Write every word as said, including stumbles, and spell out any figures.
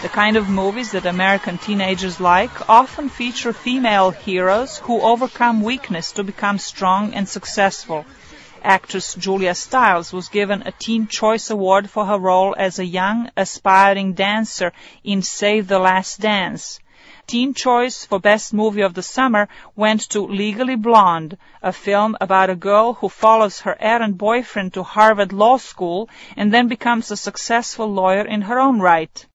The kind of movies that American teenagers like often feature female heroes who overcome weakness to become strong and successful. Actress Julia Stiles was given a Teen Choice Award for her role as a young, aspiring dancer in Save the Last Dance. Teen Choice for Best Movie of the Summer went to Legally Blonde, a film about a girl who follows her errant boyfriend to Harvard Law School and then becomes a successful lawyer in her own right.